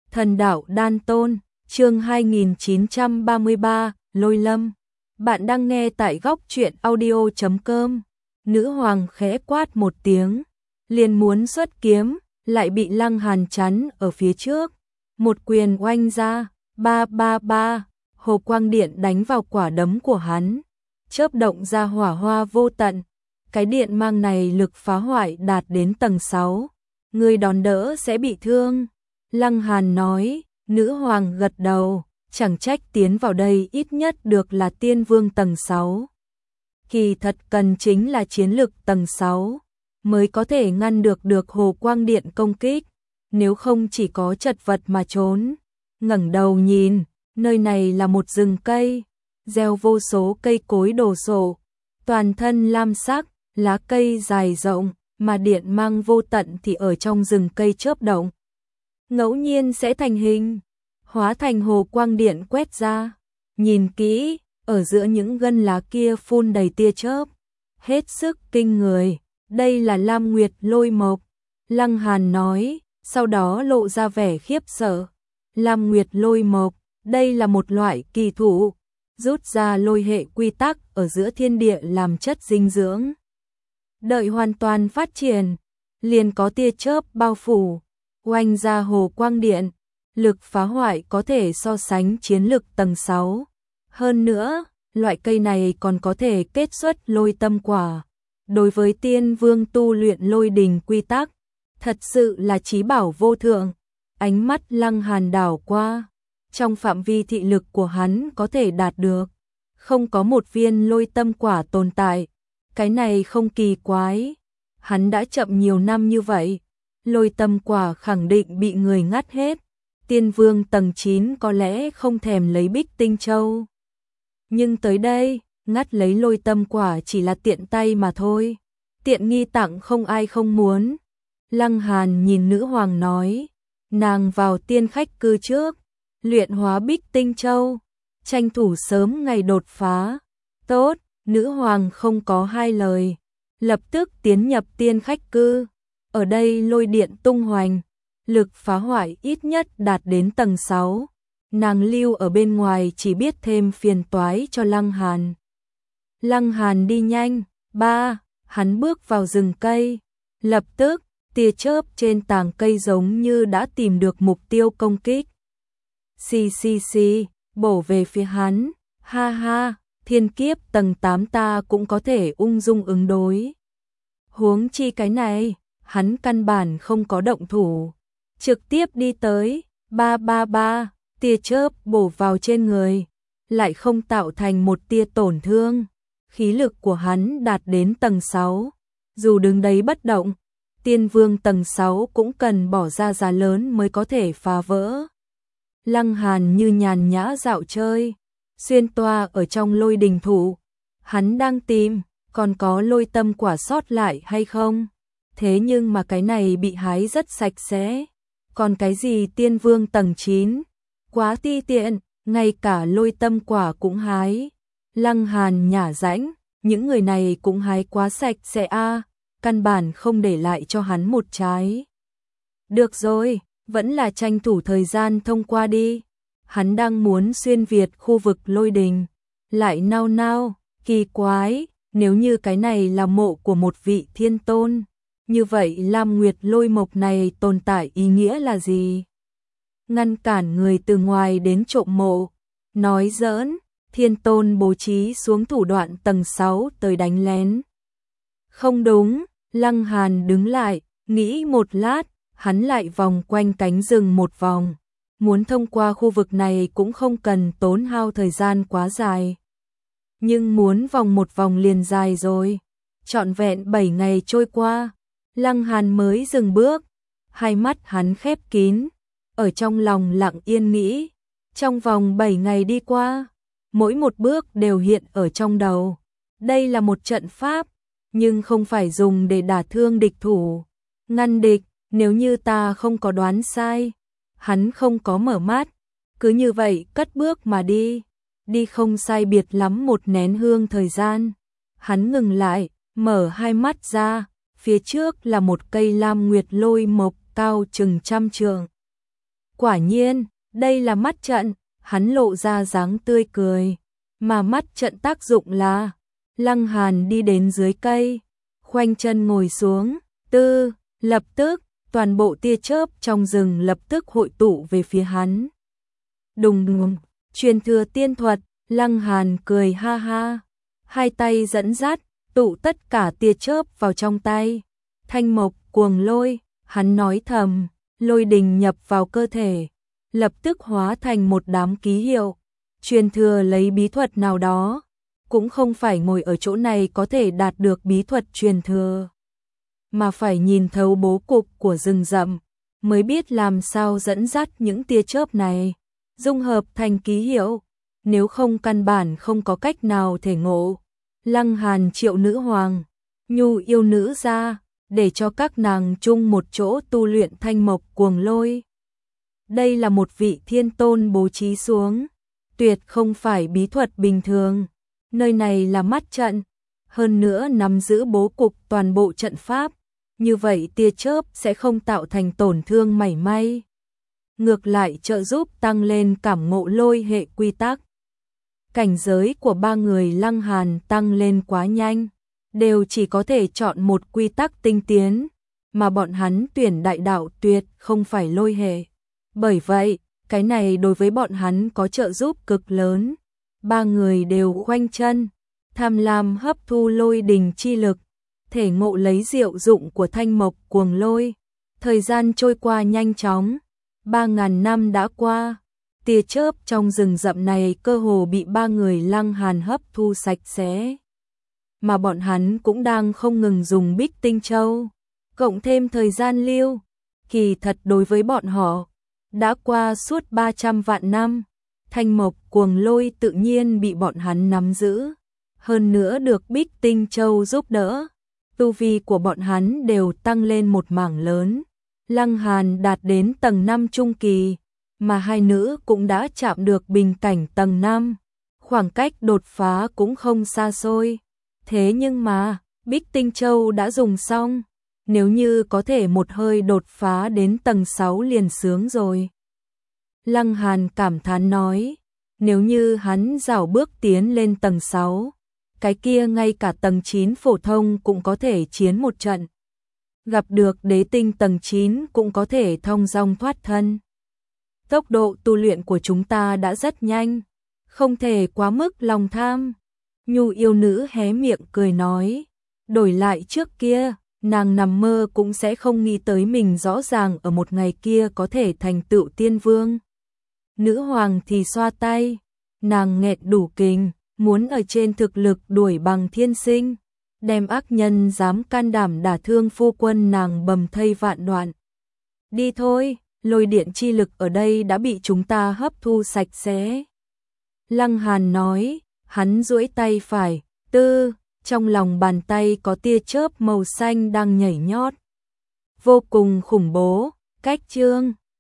Thần đạo đan tôn, chương 2933, Lôi Lâm. Bạn đang nghe tại góc truyện audio.com. Nữ hoàng khẽ quát một tiếng, liền muốn xuất kiếm, lại bị Lăng Hàn chắn ở phía trước. Một quyền oanh ra, ba ba ba, hồ quang điện đánh vào quả đấm của hắn, chớp động ra hỏa hoa vô tận. Cái điện mang này lực phá hoại đạt đến tầng 6, người đòn đỡ sẽ bị thương. Lăng Hàn nói, nữ hoàng gật đầu, chẳng trách tiến vào đây ít nhất được là tiên vương tầng 6. Kỳ thật cần chính là chiến lực tầng 6, mới có thể ngăn được hồ quang điện công kích, nếu không chỉ có chật vật mà trốn. Ngẩng đầu nhìn, nơi này là một rừng cây, gieo vô số cây cối đổ sộ, toàn thân lam sắc, lá cây dài rộng, mà điện mang vô tận thì ở trong rừng cây chớp động. Ngẫu nhiên sẽ thành hình, hóa thành hồ quang điện quét ra. Nhìn kỹ, ở giữa những gân lá kia phun đầy tia chớp, hết sức kinh người. Đây là Lam Nguyệt Lôi Mộc, Lăng Hàn nói, sau đó lộ ra vẻ khiếp sợ. Lam Nguyệt Lôi Mộc, đây là một loại kỳ thụ, rút ra lôi hệ quy tắc ở giữa thiên địa làm chất dinh dưỡng. Đợi hoàn toàn phát triển, liền có tia chớp bao phủ, oanh ra hồ quang điện, lực phá hoại có thể so sánh chiến lực tầng 6. Hơn nữa, loại cây này còn có thể kết xuất lôi tâm quả. Đối với tiên vương tu luyện lôi đình quy tắc, thật sự là chí bảo vô thượng. Ánh mắt Lăng Hàn đảo qua, trong phạm vi thị lực của hắn có thể đạt được, không có một viên lôi tâm quả tồn tại. Cái này không kỳ quái, hắn đã chậm nhiều năm như vậy, lôi tâm quả khẳng định bị người ngắt hết. Tiên vương tầng 9 có lẽ không thèm lấy Bích Tinh Châu, nhưng tới đây, ngắt lấy lôi tâm quả chỉ là tiện tay mà thôi. Tiện nghi tặng không ai không muốn. Lăng Hàn nhìn nữ hoàng nói, nàng vào tiên khách cư trước, luyện hóa Bích Tinh Châu, tranh thủ sớm ngày đột phá. Tốt, nữ hoàng không có hai lời, lập tức tiến nhập tiên khách cư. Ở đây lôi điện tung hoành, lực phá hoại ít nhất đạt đến tầng 6. Nàng lưu ở bên ngoài chỉ biết thêm phiền toái cho Lăng Hàn. Lăng Hàn đi nhanh, hắn bước vào rừng cây, lập tức, tia chớp trên tàng cây giống như đã tìm được mục tiêu công kích. Xì, bổ về phía hắn, ha ha, thiên kiếp tầng 8 ta cũng có thể ung dung ứng đối. Huống chi cái này, hắn căn bản không có động thủ, trực tiếp đi tới, ba, tia chớp bổ vào trên người, lại không tạo thành một tia tổn thương. Khí lực của hắn đạt đến tầng 6, dù đứng đấy bất động, tiên vương tầng 6 cũng cần bỏ ra giá lớn mới có thể phá vỡ. Lăng Hàn như nhàn nhã dạo chơi, xuyên toa ở trong lôi đình thụ, hắn đang tìm, còn có lôi tâm quả sót lại hay không? Thế nhưng mà cái này bị hái rất sạch sẽ, còn cái gì tiên vương tầng 9, quá ti tiện, ngay cả lôi tâm quả cũng hái. Lăng Hàn nhả rãnh, những người này cũng hái quá sạch sẽ căn bản không để lại cho hắn một trái. Được rồi, vẫn là tranh thủ thời gian thông qua đi. Hắn đang muốn xuyên việt khu vực lôi đình, lại nao, kỳ quái, nếu như cái này là mộ của một vị thiên tôn, như vậy Lam Nguyệt Lôi Mộc này tồn tại ý nghĩa là gì? Ngăn cản người từ ngoài đến trộm mộ, nói giỡn. Thiên tôn bố trí xuống thủ đoạn tầng 6 tới đánh lén. Không đúng, Lăng Hàn đứng lại, nghĩ một lát, hắn lại vòng quanh cánh rừng một vòng. Muốn thông qua khu vực này cũng không cần tốn hao thời gian quá dài. Nhưng muốn vòng một vòng liền dài rồi. Trọn vẹn 7 ngày trôi qua, Lăng Hàn mới dừng bước, hai mắt hắn khép kín, ở trong lòng lặng yên nghĩ. Trong vòng 7 ngày đi qua, mỗi một bước đều hiện ở trong đầu. Đây là một trận pháp, nhưng không phải dùng để đả thương địch thủ. Ngăn địch, nếu như ta không có đoán sai, hắn không có mở mắt, cứ như vậy cất bước mà đi. Đi không sai biệt lắm một nén hương thời gian, hắn ngừng lại, mở hai mắt ra, phía trước là một cây Lam Nguyệt Lôi Mộc cao chừng 100 trượng. Quả nhiên, đây là mắt trận, hắn lộ ra dáng tươi cười. Mà mắt trận tác dụng là, Lăng Hàn đi đến dưới cây, khoanh chân ngồi xuống, lập tức, toàn bộ tia chớp trong rừng lập tức hội tụ về phía hắn. Đùng đùng, truyền thừa tiên thuật, Lăng Hàn cười ha ha, hai tay dẫn dắt, tụ tất cả tia chớp vào trong tay. Thanh mộc cuồng lôi, hắn nói thầm, lôi đình nhập vào cơ thể, lập tức hóa thành một đám ký hiệu. Truyền thừa lấy bí thuật nào đó, cũng không phải ngồi ở chỗ này có thể đạt được bí thuật truyền thừa, mà phải nhìn thấu bố cục của rừng rậm, mới biết làm sao dẫn dắt những tia chớp này, dung hợp thành ký hiệu, nếu không căn bản không có cách nào thể ngộ. Lăng Hàn triệu nữ hoàng, nhu yêu nữ ra, để cho các nàng chung một chỗ tu luyện thanh mộc cuồng lôi. Đây là một vị thiên tôn bố trí xuống, tuyệt không phải bí thuật bình thường, nơi này là mắt trận, hơn nữa nắm giữ bố cục toàn bộ trận pháp, như vậy tia chớp sẽ không tạo thành tổn thương mảy may. Ngược lại trợ giúp tăng lên cảm ngộ lôi hệ quy tắc. Cảnh giới của ba người Lăng Hàn tăng lên quá nhanh, đều chỉ có thể chọn một quy tắc tinh tiến, mà bọn hắn tuyển đại đạo tuyệt không phải lôi hệ. Bởi vậy, cái này đối với bọn hắn có trợ giúp cực lớn. Ba người đều khoanh chân, tham lam hấp thu lôi đình chi lực, thể ngộ lấy diệu dụng của thanh mộc cuồng lôi. Thời gian trôi qua nhanh chóng, 3.000 năm đã qua, tia chớp trong rừng rậm này cơ hồ bị ba người Lăng Hàn hấp thu sạch sẽ. Mà bọn hắn cũng đang không ngừng dùng Bích Tinh Châu, cộng thêm thời gian lưu, kỳ thật đối với bọn họ, đã qua suốt 300 vạn năm, thanh mộc cuồng lôi tự nhiên bị bọn hắn nắm giữ, hơn nữa được Bích Tinh Châu giúp đỡ, tu vi của bọn hắn đều tăng lên một mảng lớn. Lăng Hàn đạt đến tầng 5 trung kỳ, mà hai nữ cũng đã chạm được bình cảnh tầng 5, khoảng cách đột phá cũng không xa xôi. Thế nhưng mà, Bích Tinh Châu đã dùng xong, nếu như có thể một hơi đột phá đến tầng 6 liền sướng rồi. Lăng Hàn cảm thán nói, nếu như hắn rảo bước tiến lên tầng 6, cái kia ngay cả tầng 9 phổ thông cũng có thể chiến một trận. Gặp được đế tinh tầng 9 cũng có thể thông dong thoát thân. Tốc độ tu luyện của chúng ta đã rất nhanh, không thể quá mức lòng tham. Nhu yêu nữ hé miệng cười nói, đổi lại trước kia, nàng nằm mơ cũng sẽ không nghĩ tới mình rõ ràng ở một ngày kia có thể thành tựu tiên vương. Nữ hoàng thì xoa tay, nàng nghẹn đủ kình, muốn ở trên thực lực đuổi bằng thiên sinh, đem ác nhân dám can đảm đả thương phu quân nàng bầm thây vạn đoạn. Đi thôi, lôi điện chi lực ở đây đã bị chúng ta hấp thu sạch sẽ. Lăng Hàn nói, hắn duỗi tay phải, trong lòng bàn tay có tia chớp màu xanh đang nhảy nhót. Vô cùng khủng bố, cách chương